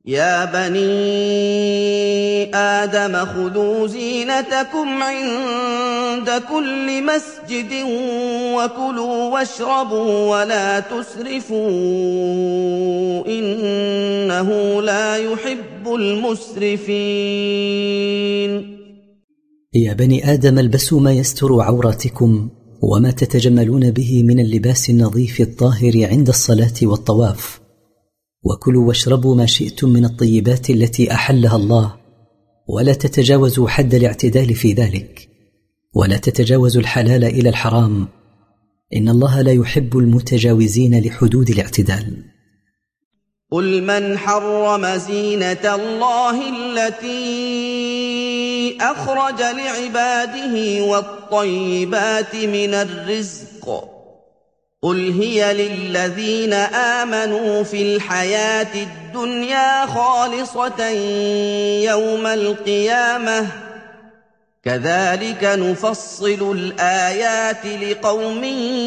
يا بني آدم خذوا زينتكم عند كل مسجد وكلوا واشربوا ولا تسرفوا إنه لا يحب المسرفين. يا بني آدم البسوا ما يستر عوراتكم وما تتجملون به من اللباس النظيف الطاهر عند الصلاة والطواف، وكلوا واشربوا ما شئتم من الطيبات التي أحلها الله، ولا تتجاوزوا حد الاعتدال في ذلك، ولا تتجاوزوا الحلال إلى الحرام، إن الله لا يحب المتجاوزين لحدود الاعتدال. قل من حرم زينة الله التي أخرج لعباده والطيبات من الرزق قل هي للذين آمنوا في الحياة الدنيا خالصة يوم القيامة كذلك نفصل الآيات لقوم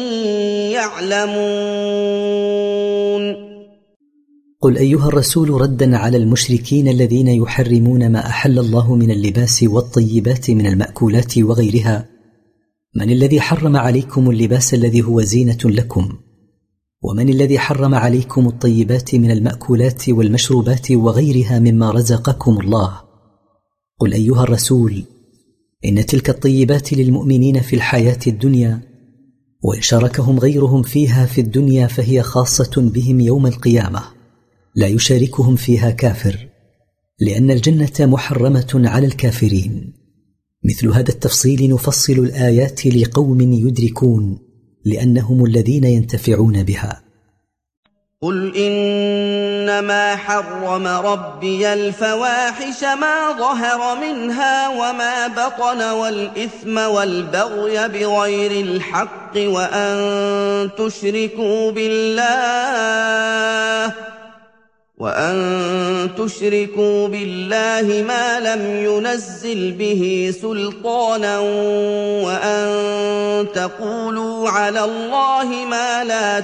يعلمون. قل أيها الرسول ردا على المشركين الذين يحرمون ما أحل الله من اللباس والطيبات من المأكولات وغيرها، من الذي حرم عليكم اللباس الذي هو زينة لكم؟ ومن الذي حرم عليكم الطيبات من المأكولات والمشروبات وغيرها مما رزقكم الله؟ قل أيها الرسول إن تلك الطيبات للمؤمنين في الحياة الدنيا، وإن شاركهم غيرهم فيها في الدنيا فهي خاصة بهم يوم القيامة، لا يشاركهم فيها كافر، لأن الجنة محرمة على الكافرين. مثل هذا التفصيل نفصل الآيات لقوم يدركون، لأنهم الذين ينتفعون بها. قل إنما حرم ربي الفواحش ما ظهر منها وما بطن والإثم والبغي بغير الحق وأن تشركوا بالله ما لم ينزل به سلطانا وأن تقولوا على الله ما لا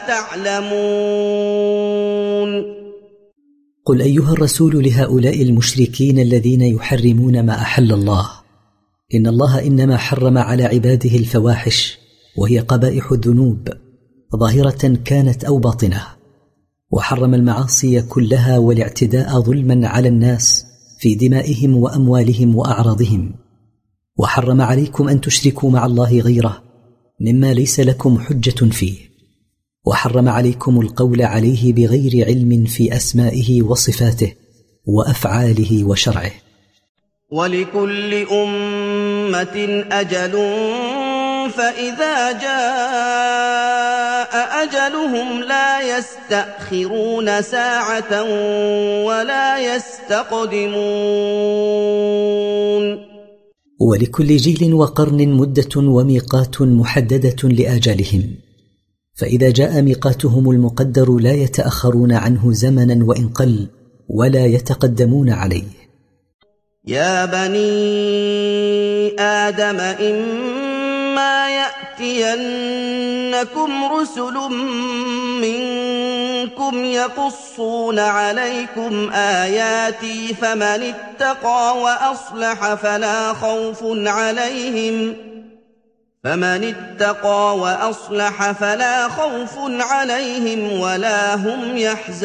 تعلمون. قل أيها الرسول لهؤلاء المشركين الذين يحرمون ما أحل الله، إن الله إنما حرم على عباده الفواحش، وهي قبائح الذنوب ظاهرة كانت أو باطنة، وحرم المعاصي كلها والاعتداء ظلما على الناس في دمائهم وأموالهم وأعراضهم، وحرم عليكم أن تشركوا مع الله غيره مما ليس لكم حجة فيه، وحرم عليكم القول عليه بغير علم في أسمائه وصفاته وأفعاله وشرعه. ولكل أمة أجل فإذا جاء أجلهم لا يستأخرون ساعة ولا يستقدمون. ولكل جيل وقرن مدة وميقات محددة لآجالهم، فإذا جاء ميقاتهم المقدر لا يتأخرون عنه زمنا وإن قل ولا يتقدمون عليه. يا بني آدم إما يأتينكم رسل منكم يقصون عليكم آياتي فمن اتقى وأصلح فلا خوف عليهم ولا هم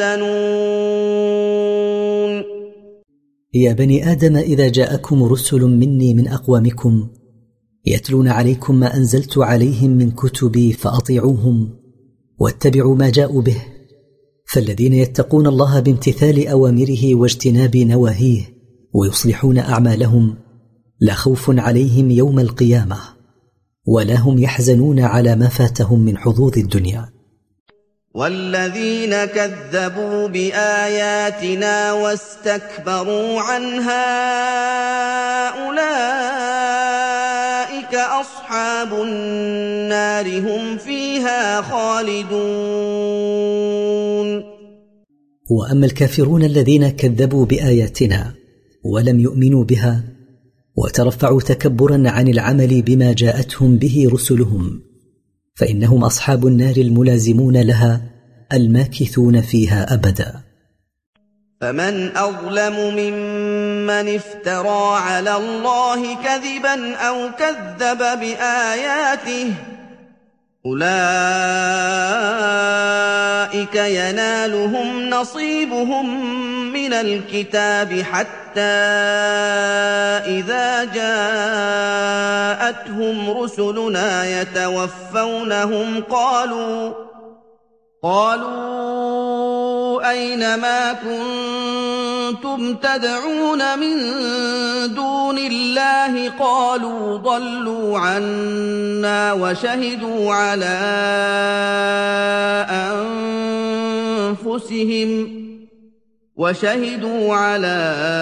يحزنون. يا بني آدم إذا جاءكم رسل مني من أقوامكم يتلون عليكم ما أنزلت عليهم من كتبي فأطيعوهم واتبعوا ما جاءوا به، فالذين يتقون الله بامتثال أوامره واجتناب نواهيه ويصلحون أعمالهم لا خوف عليهم يوم القيامة ولا هم يحزنون على ما فاتهم من حظوظ الدنيا. والذين كذبوا بآياتنا واستكبروا عنها أولئك أصحاب النار هم فيها خالدون. وأما الكافرون الذين كذبوا بآياتنا ولم يؤمنوا بها وترفعوا تكبرا عن العمل بما جاءتهم به رسلهم فإنهم أصحاب النار الملازمون لها الماكثون فيها أبدا. فمن أظلم ممن افترى على الله كذبا أو كذب بآياته أولئك ينالهم نصيبهم من الكتاب حتى إذا جاءتهم رسلنا يتوفونهم قالوا أين ما كنتم تدعون من دون الله قالوا ضلوا عنا وشهدوا على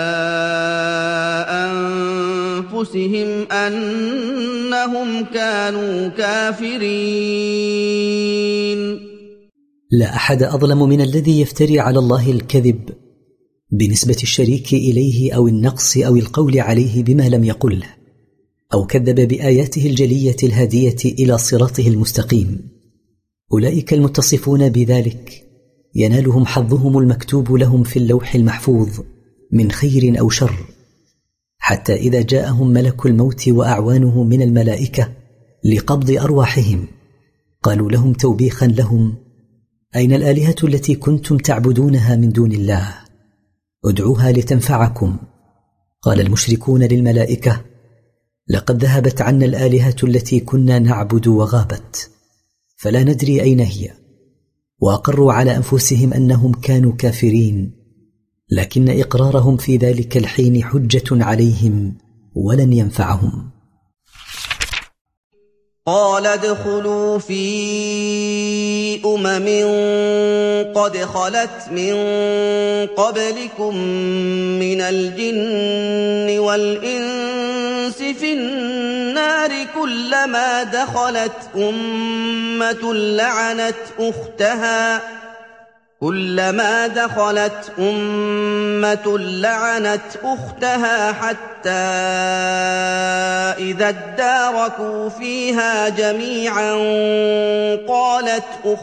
أنفسهم أنهم كانوا كافرين. لا أحد أظلم من الذي يفتري على الله الكذب بنسبة الشريك إليه أو النقص أو القول عليه بما لم يقله، أو كذب بآياته الجلية الهادية إلى صراطه المستقيم. أولئك المتصفون بذلك ينالهم حظهم المكتوب لهم في اللوح المحفوظ من خير أو شر، حتى إذا جاءهم ملك الموت وأعوانه من الملائكة لقبض أرواحهم قالوا لهم توبيخا لهم: أين الآلهة التي كنتم تعبدونها من دون الله؟ ادعوها لتنفعكم. قال المشركون للملائكة: لقد ذهبت عنا الآلهة التي كنا نعبد وغابت، فلا ندري أين هي. وأقروا على أنفسهم أنهم كانوا كافرين، لكن إقرارهم في ذلك الحين حجة عليهم ولن ينفعهم. قال ادخلوا في قد خلت من قبلكم من الجن والإنس في النار كلما دخلت أمة لعنت أختها حتى إذا اداركوا فيها جميعا قالت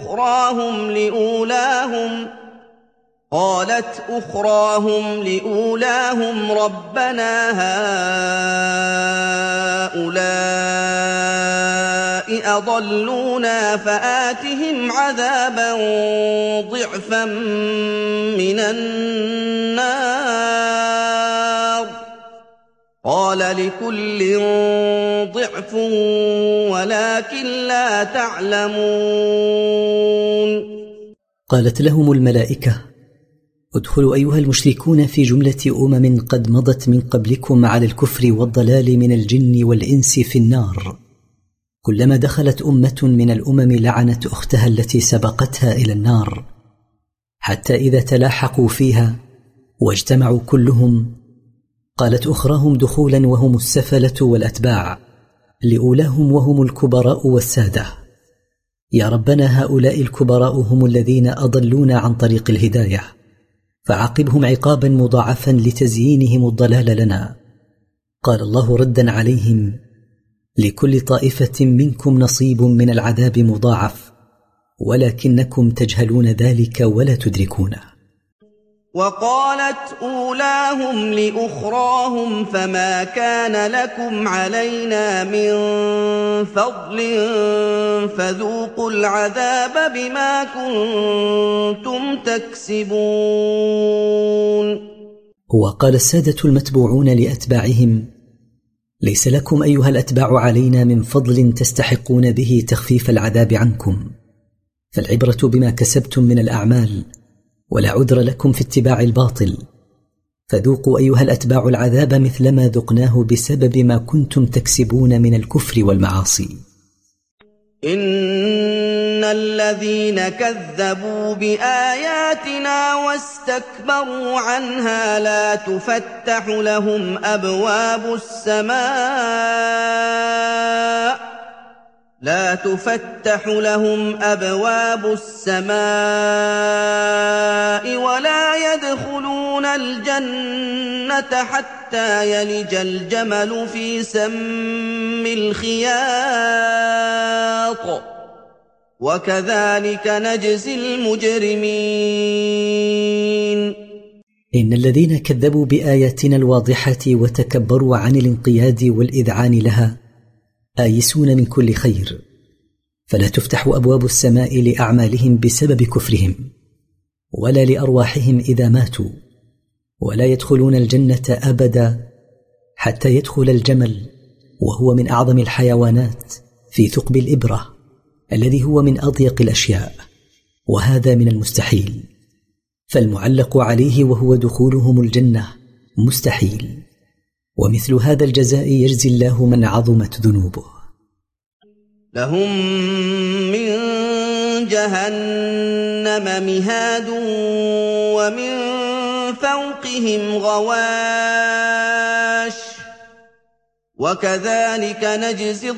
أخراهم لأولاهم ربنا هؤلاء أضلونا فآتهم عذابا ضعفا من النار قال لكل ضعف ولكن لا تعلمون. قالت لهم الملائكة: ادخلوا أيها المشركون في جملة قد مضت من قبلكم على الكفر والضلال من الجن والإنس في النار، كلما دخلت أمة من الأمم لعنت أختها التي سبقتها إلى النار، حتى إذا تلاحقوا فيها واجتمعوا كلهم قالت أخراهم دخولا وهم السفلة والأتباع لأولاهم وهم الكبراء والسادة: يا ربنا هؤلاء الكبراء هم الذين أضلونا عن طريق الهداية، فعاقبهم عقابا مضاعفا لتزيينهم الضلال لنا. قال الله ردا عليهم: لكل طائفة منكم نصيب من العذاب مضاعف، ولكنكم تجهلون ذلك ولا تدركونه. وقالت أولاهم لأخراهم فما كان لكم علينا من فضل فذوقوا العذاب بما كنتم تكسبون. وقال السادة المتبوعون لأتباعهم: ليس لكم أيها الأتباع علينا من فضل تستحقون به تخفيف العذاب عنكم، فالعبرة بما كسبتم من الأعمال، ولا عذر لكم في اتباع الباطل، فذوقوا أيها الأتباع العذاب مثلما ذقناه بسبب ما كنتم تكسبون من الكفر والمعاصي. إن الذين كذبوا بآياتنا واستكبروا عنها لا تفتح لهم أبواب السماء ولا يدخلون الجنة حتى يلج الجمل في سم الخياط وكذلك نجزي المجرمين. إن الذين كذبوا بآياتنا الواضحة وتكبروا عن الانقياد والإذعان لها آيسون من كل خير، فلا تفتح أبواب السماء لأعمالهم بسبب كفرهم ولا لأرواحهم إذا ماتوا، ولا يدخلون الجنة أبدا حتى يدخل الجمل وهو من أعظم الحيوانات في ثقب الإبرة الذي هو من أضيق الأشياء، وهذا من المستحيل، فالمعلق عليه وهو دخولهم الجنة مستحيل، ومثل هذا الجزاء يجزي الله من عظمت ذنوبه. لهم من جهنم مهاد ومن فوقهم غواش وكذلك نجزي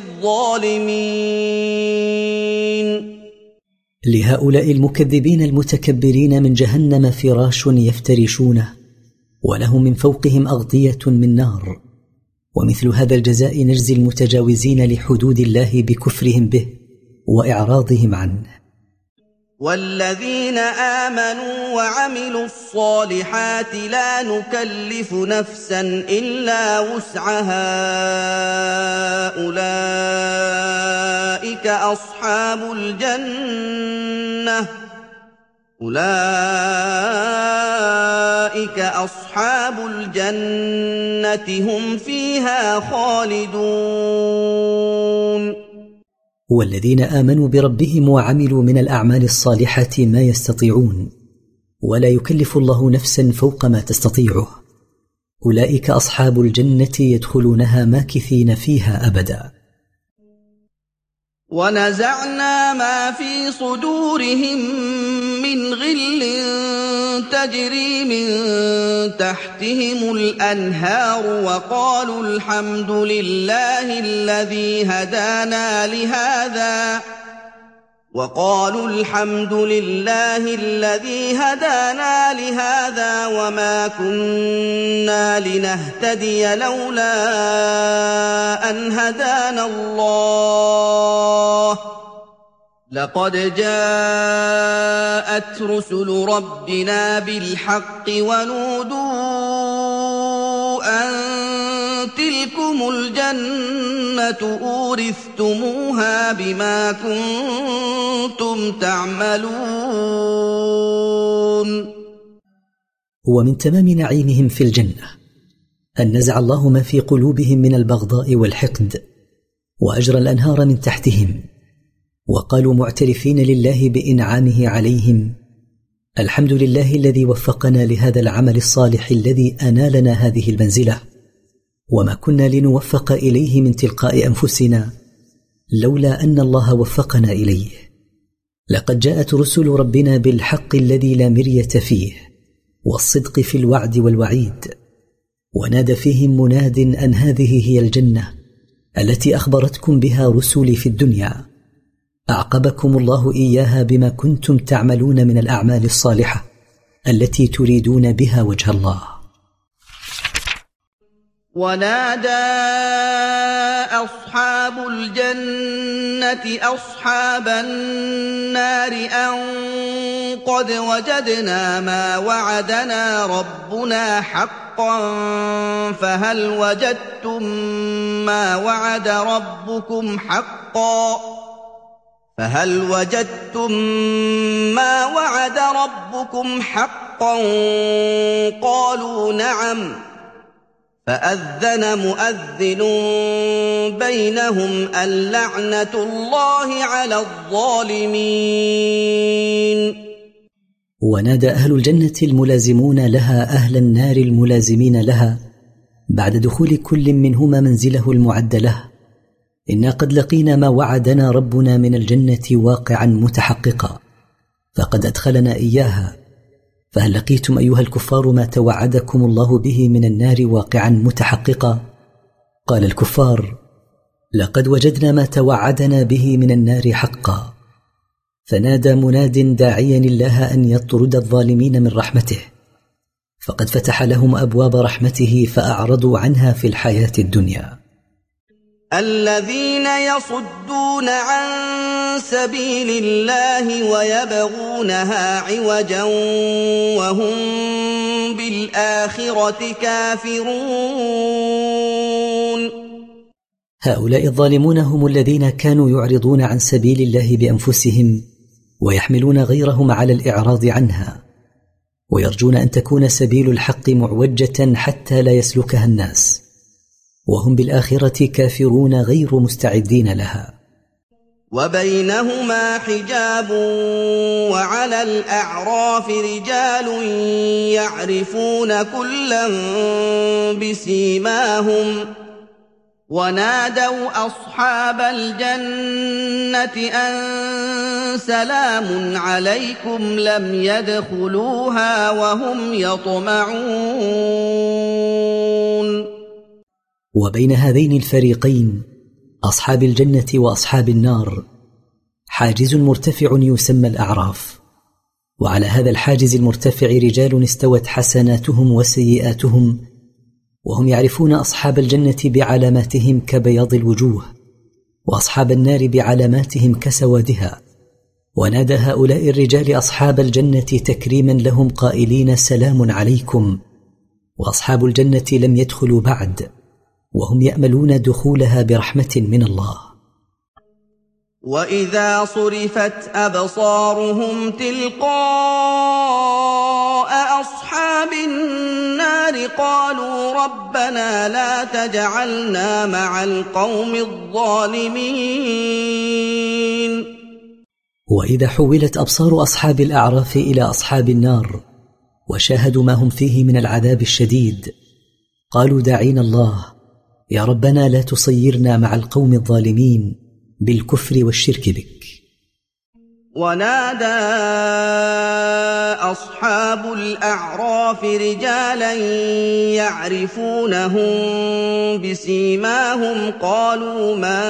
الظالمين. لهؤلاء المكذبين المتكبرين من جهنم فراش يفترشونه، ولهم من فوقهم أغطية من نار، ومثل هذا الجزاء نجزي المتجاوزين لحدود الله بكفرهم به وإعراضهم عنه. والذين آمنوا وعملوا الصالحات لا نكلف نفسا إلا وسعها أولئك أصحاب الجنة هم فيها خالدون. والذين آمنوا بربهم وعملوا من الأعمال الصالحة ما يستطيعون، ولا يكلف الله نفسا فوق ما تستطيعه، أولئك أصحاب الجنة يدخلونها ماكثين فيها أبدا. ونزعنا ما في صدورهم من غل تجري من تحتهم الأنهار وقالوا الحمد لله الذي هدانا لهذا وما كنا لنهتدي لولا أن هدانا الله لقد جاءت رسل ربنا بالحق ونودوا أن تلكم الجنة أورثتموها بما كنتم تعملون. ومن تمام نعيمهم في الجنة أن نزع الله ما في قلوبهم من البغضاء والحقد، وأجرى الأنهار من تحتهم، وقالوا معترفين لله بإنعامه عليهم: الحمد لله الذي وفقنا لهذا العمل الصالح الذي أنالنا هذه المنزلة، وما كنا لنوفق إليه من تلقاء أنفسنا لولا أن الله وفقنا إليه. لقد جاءت رسل ربنا بالحق الذي لا مرية فيه والصدق في الوعد والوعيد، ونادى فيهم مناد أن هذه هي الجنة التي أخبرتكم بها رسلي في الدنيا، أعقبكم الله إياها بما كنتم تعملون من الأعمال الصالحة التي تريدون بها وجه الله. ونادى أصحاب الجنة أصحاب النار أن قد وجدنا ما وعدنا ربنا حقا فهل وجدتم ما وعد ربكم حقا قالوا نعم فأذن مؤذن بينهم اللعنة الله على الظالمين. ونادى أهل الجنة الملازمون لها أهل النار الملازمين لها بعد دخول كل منهما منزله المعد له: إنا قد لقينا ما وعدنا ربنا من الجنة واقعا متحققا، فقد أدخلنا إياها، فهل لقيتم أيها الكفار ما توعدكم الله به من النار واقعا متحققا؟ قال الكفار: لقد وجدنا ما توعدنا به من النار حقا. فنادى مناد داعيا الله أن يطرد الظالمين من رحمته، فقد فتح لهم أبواب رحمته فأعرضوا عنها في الحياة الدنيا. الذين يصدون عن سبيل الله ويبغونها عوجا وهم بالآخرة كافرون. هؤلاء الظالمون هم الذين كانوا يعرضون عن سبيل الله بأنفسهم ويحملون غيرهم على الإعراض عنها، ويرجون أن تكون سبيل الحق معوجة حتى لا يسلكها الناس، وهم بالآخرة كافرون غير مستعدين لها. وبينهما حجاب وعلى الأعراف رجال يعرفون كلا بسيماهم ونادوا أصحاب الجنة أن سلام عليكم لم يدخلوها وهم يطمعون. وبين هذين الفريقين أصحاب الجنة وأصحاب النار حاجز مرتفع يسمى الأعراف، وعلى هذا الحاجز المرتفع رجال استوت حسناتهم وسيئاتهم، وهم يعرفون أصحاب الجنة بعلاماتهم كبياض الوجوه، وأصحاب النار بعلاماتهم كسوادها. ونادى هؤلاء الرجال أصحاب الجنة تكريما لهم قائلين سلام عليكم، وأصحاب الجنة لم يدخلوا بعد، وهم يأملون دخولها برحمة من الله. وإذا صرفت أبصارهم تلقاء أصحاب النار قالوا ربنا لا تجعلنا مع القوم الظالمين. وإذا حولت أبصار أصحاب الأعراف إلى أصحاب النار وشاهدوا ما هم فيه من العذاب الشديد قالوا داعين الله يا ربنا لا تصيرنا مع القوم الظالمين بالكفر والشرك بك. ونادى أصحاب الأعراف رجالا يعرفونهم بسيماهم قالوا ما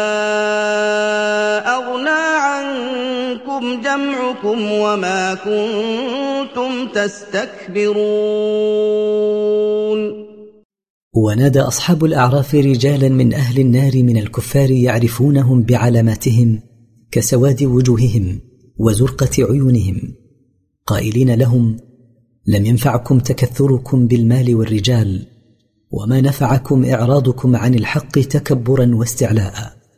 أغنى عنكم جمعكم وما كنتم تستكبرون. ونادى أصحاب الأعراف رجالا من أهل النار من الكفار يعرفونهم بعلاماتهم كسواد وجوههم وزرقة عيونهم قائلين لهم لم ينفعكم تكثركم بالمال والرجال وما نفعكم إعراضكم عن الحق تكبرا واستعلاء.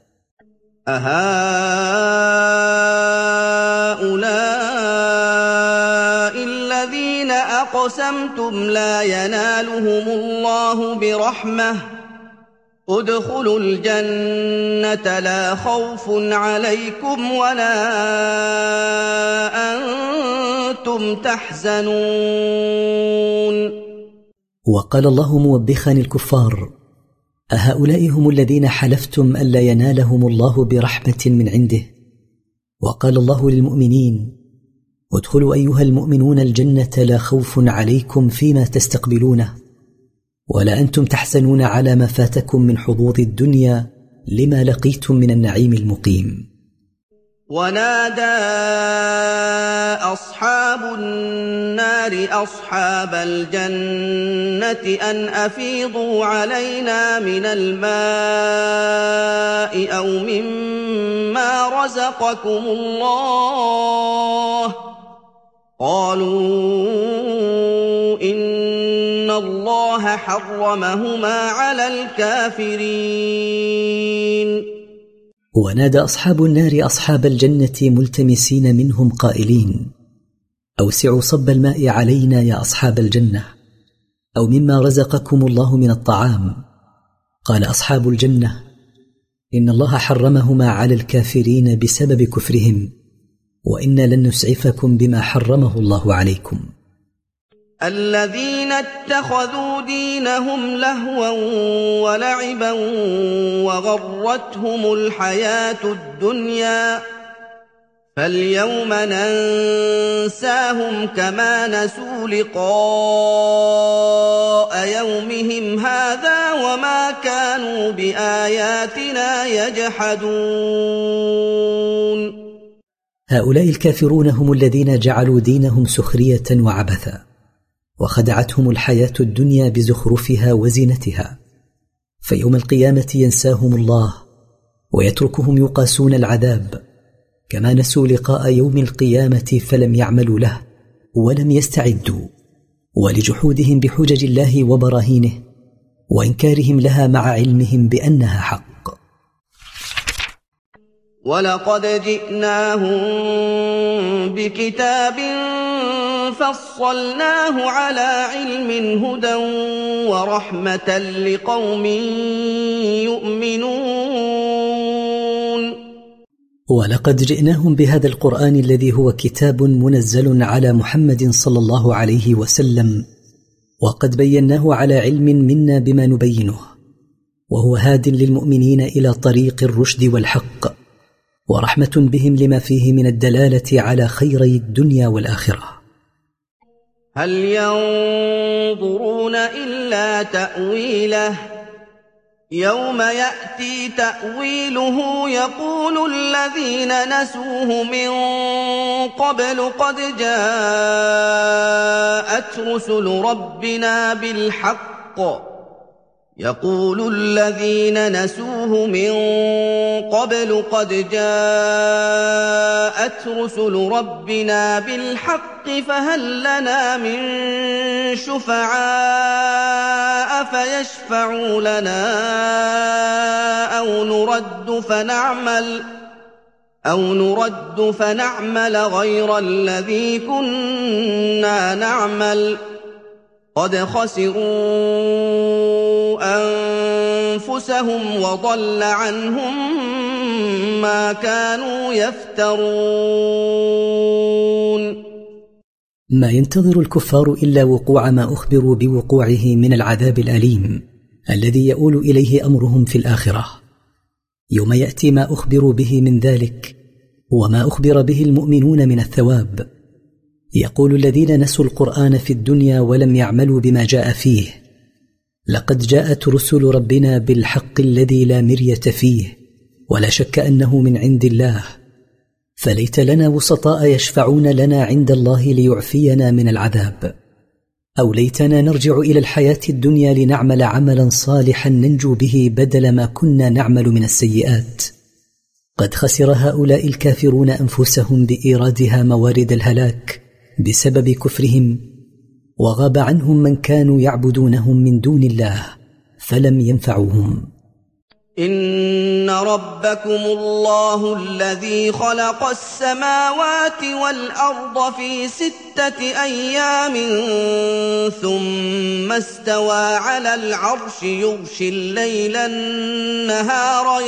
أهؤلاء الذين أقسمتم لا ينالهم الله برحمة ادخلوا الجنة لا خوف عليكم ولا أنتم تحزنون. وقال الله موبخا الكفار أهؤلاء هم الذين حلفتم ألا ينالهم الله برحمة من عنده؟ وقال الله للمؤمنين ادخلوا أيها المؤمنون الجنة لا خوف عليكم فيما تستقبلونه ولا أنتم تحزنون على ما فاتكم من حظوظ الدنيا لما لقيتم من النعيم المقيم. ونادى أصحاب النار أصحاب الجنة أن أفيضوا علينا من الماء أو مما رزقكم الله قالوا إن الله حرمهما على الكافرين. ونادى أصحاب النار أصحاب الجنة ملتمسين منهم قائلين أوسعوا صب الماء علينا يا أصحاب الجنة أو مما رزقكم الله من الطعام. قال أصحاب الجنة إن الله حرمهما على الكافرين بسبب كفرهم وإنا لن نسعفكم بما حرمه الله عليكم. الذين اتخذوا دينهم لهوا ولعبا وغرتهم الحياة الدنيا فاليوم ننساهم كما نسوا لقاء يومهم هذا وما كانوا بآياتنا يجحدون. هؤلاء الكافرون هم الذين جعلوا دينهم سخرية وعبثا وخدعتهم الحياة الدنيا بزخرفها وزينتها فيوم القيامة ينساهم الله ويتركهم يقاسون العذاب، كما نسوا لقاء يوم القيامة فلم يعملوا له ولم يستعدوا، ولجحودهم بحجج الله وبراهينه وإنكارهم لها مع علمهم بأنها حق. ولقد جئناهم بكتاب فصلناه على علم هدى ورحمة لقوم يؤمنون. ولقد جئناهم بهذا القرآن الذي هو كتاب منزل على محمد صلى الله عليه وسلم، وقد بيناه على علم منا بما نبينه، وهو هاد للمؤمنين إلى طريق الرشد والحق، ورحمة بهم لما فيه من الدلالة على خيري الدنيا والآخرة. هل ينظرون إلا تأويله يوم يأتي تأويله يقول الذين نسوه من قبل قد جاءت رسل ربنا بالحق يقول الذين نسوه من قبل قد جاءت رسل ربنا بالحق فهل لنا من شفعاء فيشفعوا لنا أو نرد فنعمل غير الذي كنا نعمل قد خسروا أنفسهم وضل عنهم ما كانوا يفترون. ما ينتظر الكفار إلا وقوع ما أخبروا بوقوعه من العذاب الأليم الذي يؤول إليه أمرهم في الآخرة. يوم يأتي ما أخبروا به من ذلك وما أخبر به المؤمنون من الثواب، يقول الذين نسوا القرآن في الدنيا ولم يعملوا بما جاء فيه: لقد جاءت رسل ربنا بالحق الذي لا مرية فيه ولا شك أنه من عند الله، فليت لنا وسطاء يشفعون لنا عند الله ليعفينا من العذاب، أو ليتنا نرجع إلى الحياة الدنيا لنعمل عملا صالحا ننجو به بدل ما كنا نعمل من السيئات. قد خسر هؤلاء الكافرون أنفسهم بإيرادها موارد الهلاك بسبب كفرهم، وغاب عنهم من كانوا يعبدونهم من دون الله فلم ينفعوهم. إن ربكم الله الذي خلق السماوات والأرض في 6 أيام ثم استوى على العرش يغشي الليل النهار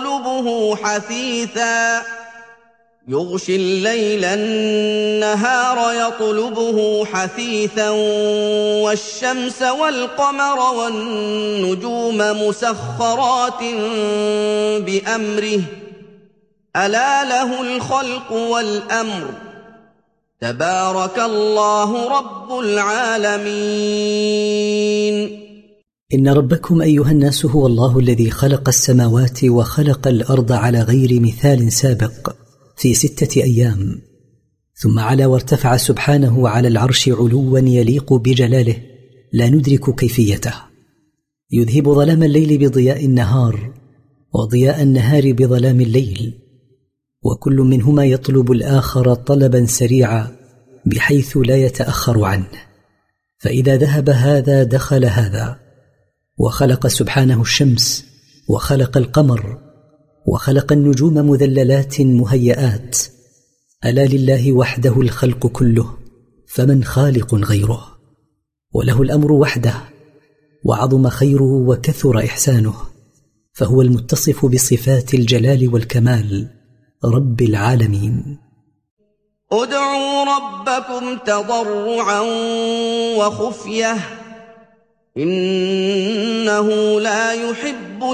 يطلبه حثيثا والشمس والقمر والنجوم مسخرات بأمره ألا له الخلق والأمر تبارك الله رب العالمين. إن ربكم أيها الناس هو الله الذي خلق السماوات وخلق الأرض على غير مثال سابق في 6 أيام، ثم علا وارتفع سبحانه على العرش علوا يليق بجلاله لا ندرك كيفيته، يذهب ظلام الليل بضياء النهار وضياء النهار بظلام الليل، وكل منهما يطلب الآخر طلبا سريعا بحيث لا يتأخر عنه، فإذا ذهب هذا دخل هذا. وخلق سبحانه الشمس وخلق القمر وخلق النجوم مذللات مهيئات، ألا لله وحده الخلق كله فمن خالق غيره، وله الأمر وحده، وعظم خيره وكثر إحسانه، فهو المتصف بصفات الجلال والكمال رب العالمين. ادعوا ربكم تضرعا وخفية إنه لا يحب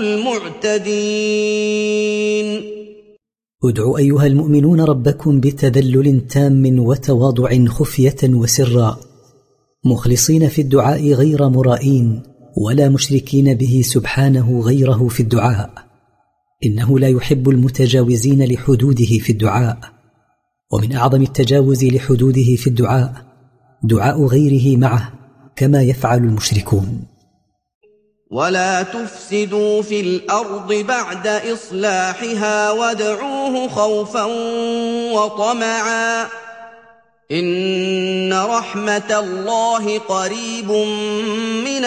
المعتدين. ادعوا أيها المؤمنون ربكم بتذلل تام وتواضع خفية وسرا، مخلصين في الدعاء غير مرائين ولا مشركين به سبحانه غيره في الدعاء، إنه لا يحب المتجاوزين لحدوده في الدعاء. ومن أعظم التجاوز لحدوده في الدعاء دعاء غيره معه كما يفعل المشركون. ولا تفسدوا في الأرض بعد إصلاحها وادعوه خوفا وطمعا إن رحمة الله قريب من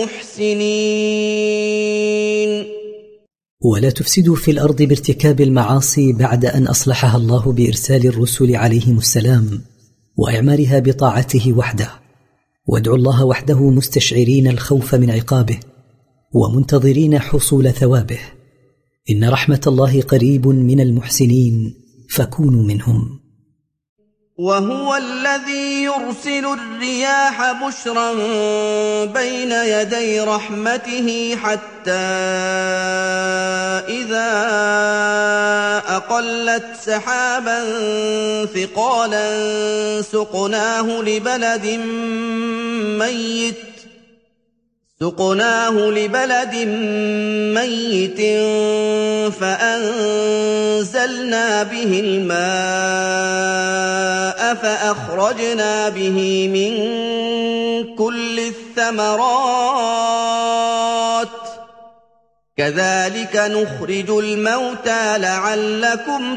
المحسنين. ولا تفسدوا في الأرض بارتكاب المعاصي بعد أن أصلحها الله بإرسال الرسل عليهم السلام وإعمارها بطاعته وحده، وادعوا الله وحده مستشعرين الخوف من عقابه ومنتظرين حصول ثوابه. إن رحمة الله قريب من المحسنين فكونوا منهم. وهو الذي يرسل الرياح بشرا بين يدي رحمته حتى إذا أقلت سحابا ثقالا سقناه لبلد ميت فأنزلنا به الماء فأخرجنا به من كل الثمرات كذلك نخرج الموتى لعلكم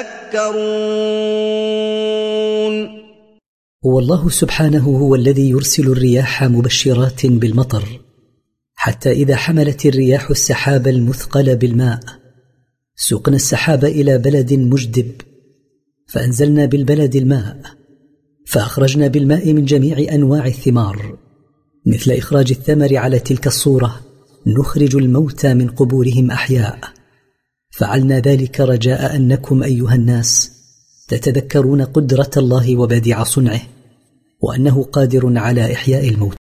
تذكرون. والله سبحانه هو الذي يرسل الرياح مبشرات بالمطر، حتى إذا حملت الرياح السحاب المثقل بالماء سقنا السحاب إلى بلد مجدب فأنزلنا بالبلد الماء فأخرجنا بالماء من جميع أنواع الثمار، مثل إخراج الثمر على تلك الصورة نخرج الموتى من قبورهم أحياء. فعلنا ذلك رجاء أنكم أيها الناس تتذكرون قدرة الله وبديع صنعه، وأنه قادر على إحياء الموت.